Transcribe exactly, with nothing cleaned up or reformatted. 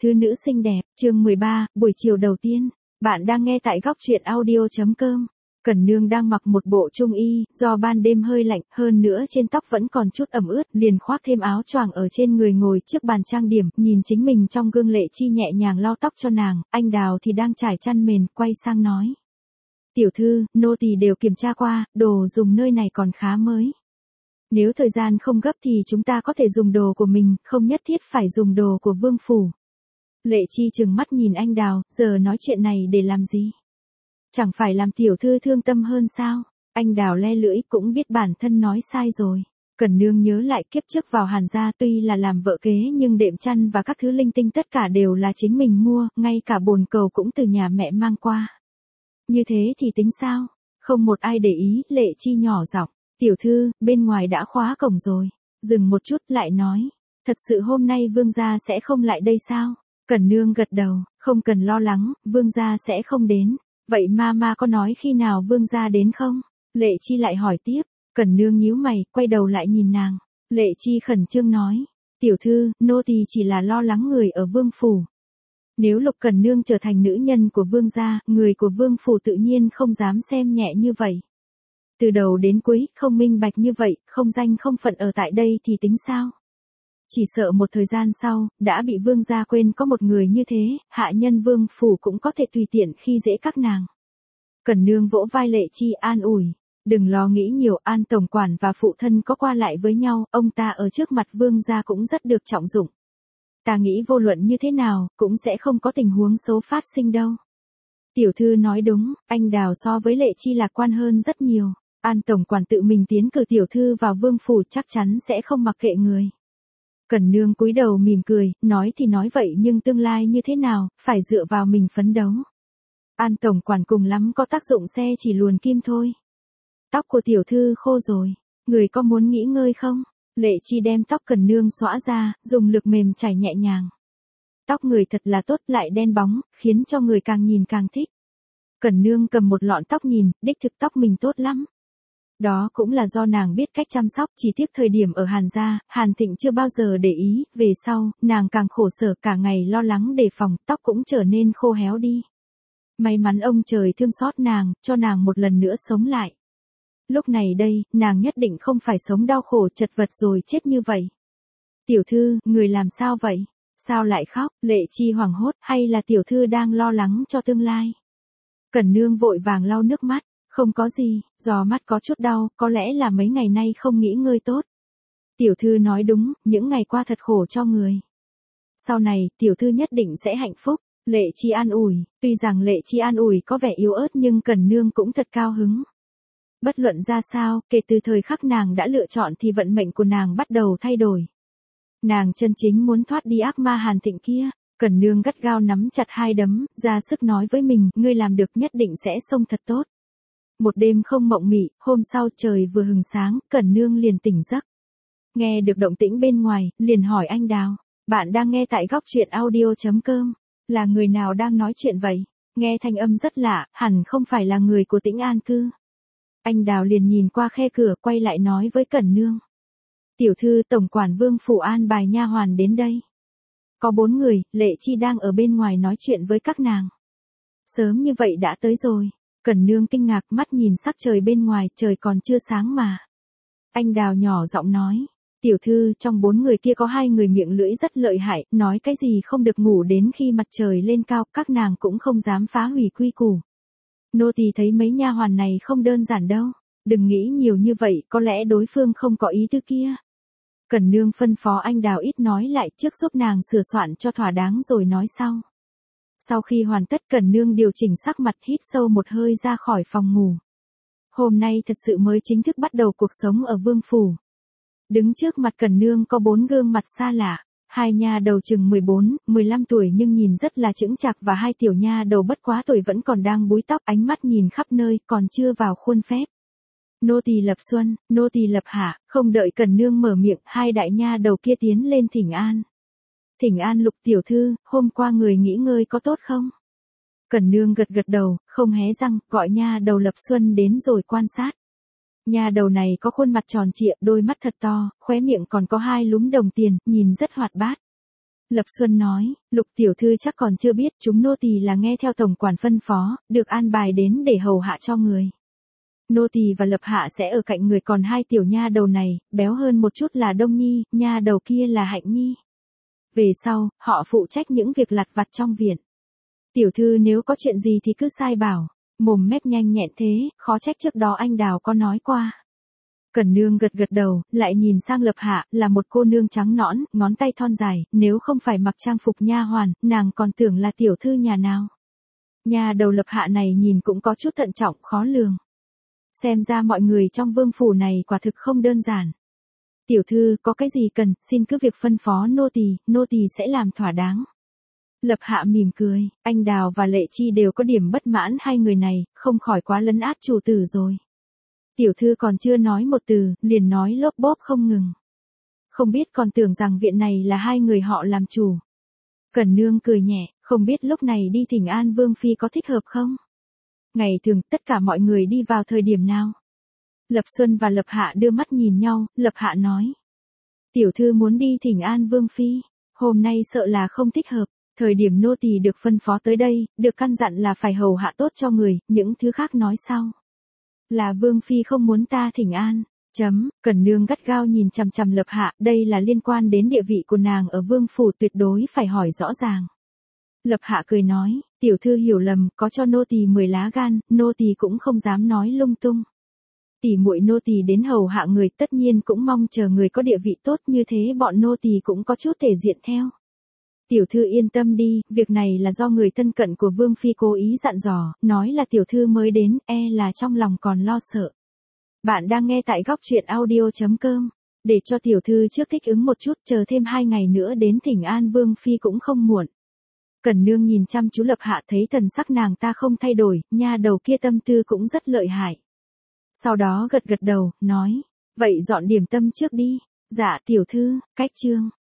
Thư nữ xinh đẹp, chương mười ba, buổi chiều đầu tiên. Bạn đang nghe tại góc truyện audio chấm com. Cẩn Nương đang mặc một bộ trung y, do ban đêm hơi lạnh, hơn nữa trên tóc vẫn còn chút ẩm ướt, liền khoác thêm áo choàng ở trên người ngồi trước bàn trang điểm, nhìn chính mình trong gương. Lệ Chi nhẹ nhàng lau tóc cho nàng, anh Đào thì đang trải chăn mền, quay sang nói. Tiểu thư, nô tỳ đều kiểm tra qua, đồ dùng nơi này còn khá mới. Nếu thời gian không gấp thì chúng ta có thể dùng đồ của mình, không nhất thiết phải dùng đồ của vương phủ. Lệ Chi trừng mắt nhìn anh Đào, giờ nói chuyện này để làm gì? Chẳng phải làm tiểu thư thương tâm hơn sao? Anh Đào le lưỡi, cũng biết bản thân nói sai rồi. Cẩn Nương nhớ lại kiếp trước vào Hàn gia, tuy là làm vợ kế nhưng đệm chăn và các thứ linh tinh tất cả đều là chính mình mua, ngay cả bồn cầu cũng từ nhà mẹ mang qua. Như thế thì tính sao? Không một ai để ý. Lệ Chi nhỏ giọng, tiểu thư, bên ngoài đã khóa cổng rồi. Dừng một chút lại nói, thật sự hôm nay vương gia sẽ không lại đây sao? Cẩn Nương gật đầu, không cần lo lắng, vương gia sẽ không đến. Vậy mama có nói khi nào vương gia đến không? Lệ Chi lại hỏi tiếp. Cẩn Nương nhíu mày, quay đầu lại nhìn nàng. Lệ Chi khẩn trương nói, tiểu thư, nô tỳ chỉ là lo lắng người ở vương phủ. Nếu Lục Cẩn Nương trở thành nữ nhân của vương gia, người của vương phủ tự nhiên không dám xem nhẹ như vậy. Từ đầu đến cuối, không minh bạch như vậy, không danh không phận ở tại đây thì tính sao? Chỉ sợ một thời gian sau, đã bị vương gia quên có một người như thế, hạ nhân vương phủ cũng có thể tùy tiện khi dễ các nàng. Cẩn Nương vỗ vai Lệ Chi an ủi, đừng lo nghĩ nhiều, An tổng quản và phụ thân có qua lại với nhau, ông ta ở trước mặt vương gia cũng rất được trọng dụng. Ta nghĩ vô luận như thế nào, cũng sẽ không có tình huống xấu phát sinh đâu. Tiểu thư nói đúng, anh Đào so với Lệ Chi lạc quan hơn rất nhiều. An tổng quản tự mình tiến cử tiểu thư vào vương phủ chắc chắn sẽ không mặc kệ người. Cẩn Nương cúi đầu mỉm cười, nói thì nói vậy nhưng tương lai như thế nào, phải dựa vào mình phấn đấu. An tổng quản cùng lắm có tác dụng xe chỉ luồn kim thôi. Tóc của tiểu thư khô rồi, người có muốn nghỉ ngơi không? Lệ Chi đem tóc Cẩn Nương xõa ra, dùng lực mềm chải nhẹ nhàng. Tóc người thật là tốt, lại đen bóng, khiến cho người càng nhìn càng thích. Cẩn Nương cầm một lọn tóc nhìn, đích thực tóc mình tốt lắm. Đó cũng là do nàng biết cách chăm sóc, chỉ tiếc thời điểm ở Hàn gia, Hàn Thịnh chưa bao giờ để ý, về sau, nàng càng khổ sở, cả ngày lo lắng đề phòng, tóc cũng trở nên khô héo đi. May mắn ông trời thương xót nàng, cho nàng một lần nữa sống lại. Lúc này đây, nàng nhất định không phải sống đau khổ chật vật rồi chết như vậy. Tiểu thư, người làm sao vậy? Sao lại khóc? Lệ Chi hoảng hốt, hay là tiểu thư đang lo lắng cho tương lai? Cẩn Nương vội vàng lau nước mắt. Không có gì, giò mắt có chút đau, có lẽ là mấy ngày nay không nghỉ ngơi tốt. Tiểu thư nói đúng, những ngày qua thật khổ cho người. Sau này, tiểu thư nhất định sẽ hạnh phúc. Lệ Chi an ủi, tuy rằng Lệ Chi an ủi có vẻ yếu ớt nhưng Cẩn Nương cũng thật cao hứng. Bất luận ra sao, kể từ thời khắc nàng đã lựa chọn thì vận mệnh của nàng bắt đầu thay đổi. Nàng chân chính muốn thoát đi ác ma Hàn Thịnh kia. Cẩn Nương gắt gao nắm chặt hai đấm, ra sức nói với mình, ngươi làm được nhất định sẽ xông thật tốt. Một đêm không mộng mị, hôm sau trời vừa hừng sáng, Cẩn Nương liền tỉnh giấc. Nghe được động tĩnh bên ngoài, liền hỏi anh Đào, bạn đang nghe tại góc truyện audio chấm com, là người nào đang nói chuyện vậy? Nghe thanh âm rất lạ, hẳn không phải là người của Tĩnh An cư. Anh Đào liền nhìn qua khe cửa, quay lại nói với Cẩn Nương. Tiểu thư, tổng quản vương phủ an bài nha hoàn đến đây. Có bốn người, Lệ Chi đang ở bên ngoài nói chuyện với các nàng. Sớm như vậy đã tới rồi. Cẩn Nương kinh ngạc, mắt nhìn sắc trời bên ngoài, trời còn chưa sáng mà. Anh Đào nhỏ giọng nói, tiểu thư, trong bốn người kia có hai người miệng lưỡi rất lợi hại, nói cái gì không được ngủ đến khi mặt trời lên cao, các nàng cũng không dám phá hủy quy củ. Nô tỳ thấy mấy nha hoàn này không đơn giản đâu, đừng nghĩ nhiều như vậy, có lẽ đối phương không có ý tư kia. Cẩn Nương phân phó anh Đào ít nói lại, trước giúp nàng sửa soạn cho thỏa đáng rồi nói sau. Sau khi hoàn tất, Cẩn Nương điều chỉnh sắc mặt, hít sâu một hơi ra khỏi phòng ngủ. Hôm nay thật sự mới chính thức bắt đầu cuộc sống ở vương phủ. Đứng trước mặt Cẩn Nương có bốn gương mặt xa lạ, hai nha đầu chừng mười bốn, mười lăm tuổi nhưng nhìn rất là chững chạc và hai tiểu nha đầu bất quá tuổi vẫn còn đang búi tóc, ánh mắt nhìn khắp nơi, còn chưa vào khuôn phép. Nô tỳ Lập Xuân, nô tỳ Lập Hạ, không đợi Cẩn Nương mở miệng, hai đại nha đầu kia tiến lên thỉnh an. Thỉnh an Lục tiểu thư, hôm qua người nghỉ ngơi có tốt không? Cẩn Nương gật gật đầu, không hé răng, gọi nha đầu Lập Xuân đến rồi quan sát. Nha đầu này có khuôn mặt tròn trịa, đôi mắt thật to, khóe miệng còn có hai lúm đồng tiền, nhìn rất hoạt bát. Lập Xuân nói, Lục tiểu thư chắc còn chưa biết, chúng nô tỳ là nghe theo tổng quản phân phó, được an bài đến để hầu hạ cho người. Nô tỳ và Lập hạ sẽ ở cạnh người, còn hai tiểu nha đầu này, béo hơn một chút là Đông Nhi, nha đầu kia là Hạnh Nhi. Về sau, họ phụ trách những việc lặt vặt trong viện. Tiểu thư nếu có chuyện gì thì cứ sai bảo, mồm mép nhanh nhẹn thế, khó trách trước đó anh Đào có nói qua. Cẩn Nương gật gật đầu, lại nhìn sang Lập Hạ, là một cô nương trắng nõn, ngón tay thon dài, nếu không phải mặc trang phục nha hoàn, nàng còn tưởng là tiểu thư nhà nào. Nhà đầu Lập Hạ này nhìn cũng có chút thận trọng, khó lường. Xem ra mọi người trong vương phủ này quả thực không đơn giản. Tiểu thư, có cái gì cần, xin cứ việc phân phó nô tỳ, nô tỳ sẽ làm thỏa đáng. Lập Hạ mỉm cười, anh Đào và Lệ Chi đều có điểm bất mãn hai người này, không khỏi quá lấn át chủ tử rồi. Tiểu thư còn chưa nói một từ, liền nói lốp bốp không ngừng. Không biết còn tưởng rằng viện này là hai người họ làm chủ. Cẩn Nương cười nhẹ, không biết lúc này đi thỉnh an Vương Phi có thích hợp không? Ngày thường tất cả mọi người đi vào thời điểm nào? Lập Xuân và Lập Hạ đưa mắt nhìn nhau, Lập Hạ nói. Tiểu thư muốn đi thỉnh an Vương Phi, hôm nay sợ là không thích hợp. Thời điểm nô tỳ được phân phó tới đây, được căn dặn là phải hầu hạ tốt cho người, những thứ khác nói sau. Là Vương Phi không muốn ta thỉnh an. Chấm, Cẩn Nương gắt gao nhìn chằm chằm Lập Hạ, đây là liên quan đến địa vị của nàng ở vương phủ, tuyệt đối phải hỏi rõ ràng. Lập Hạ cười nói, tiểu thư hiểu lầm, có cho nô tỳ mười lá gan, nô tỳ cũng không dám nói lung tung. Tỷ muội nô tỳ đến hầu hạ người, tất nhiên cũng mong chờ người có địa vị tốt, như thế bọn nô tỳ cũng có chút thể diện theo. Tiểu thư yên tâm đi, việc này là do người thân cận của Vương Phi cố ý dặn dò, nói là tiểu thư mới đến, e là trong lòng còn lo sợ. Bạn đang nghe tại góc truyện audio chấm com. Để cho tiểu thư trước thích ứng một chút, chờ thêm hai ngày nữa đến thỉnh an Vương Phi cũng không muộn. Cẩn Nương nhìn chăm chú Lập Hạ, thấy thần sắc nàng ta không thay đổi, nha đầu kia tâm tư cũng rất lợi hại. Sau đó gật gật đầu, nói, vậy dọn điểm tâm trước đi. Dạ tiểu thư, cách chương.